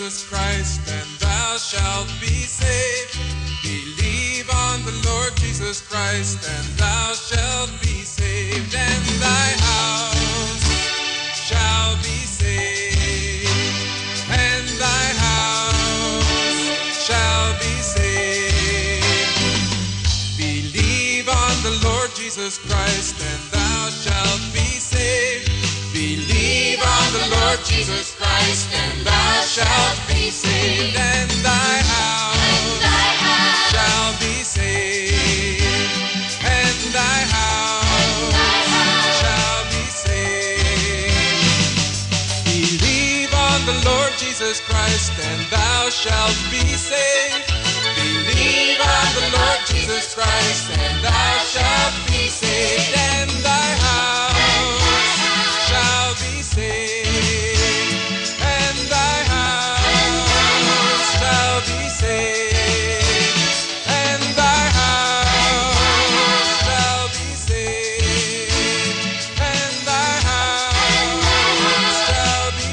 Jesus Christ, and thou shalt be saved. Believe on the Lord Jesus Christ, and thou shalt be saved, and thy house shall be saved, and thy house shall be saved. Believe on the Lord Jesus Christ, and thou shalt be saved. Believe on the Lord Jesus Christ, and thou shalt be saved, and thy house shall be saved, and thy house shall be saved. Believe on the Lord Jesus Christ, and thou shalt be saved. Believe on the Lord Jesus Christ, and thou shalt be saved, and thy house shall be saved, and thy house shall be saved, and thy house shall be saved, and thy house shall be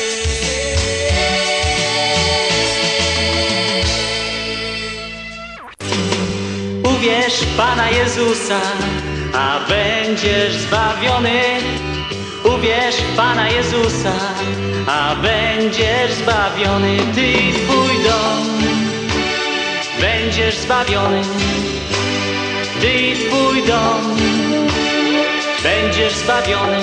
saved. Uwierz w Pana Jezusa, a będziesz zbawiony. Uwierz w Pana Jezusa, a będziesz zbawiony. Ty i twój dom będziesz zbawiony. Ty i twój dom będziesz zbawiony.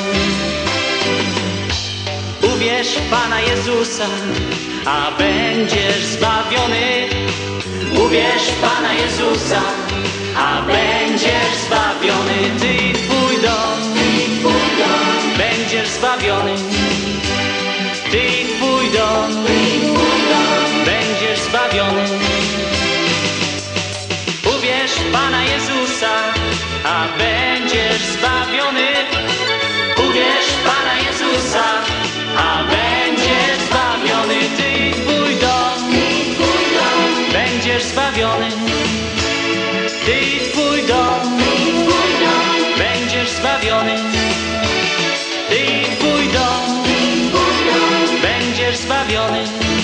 Uwierz w Pana Jezusa, a będziesz zbawiony. Uwierz w Pana Jezusa, a będziesz zbawiony. Ty i twój dom będziesz zbawiony. Ty i twój dom będziesz zbawiony. Uwierz w Pana Jezusa, a będziesz zbawiony. Uwierz w Pana Jezusa, a będziesz zbawiony. Ty i twój dom będziesz zbawiony. Ty i twój dom będziesz zbawiony. Ty i twój dom będziesz zbawiony.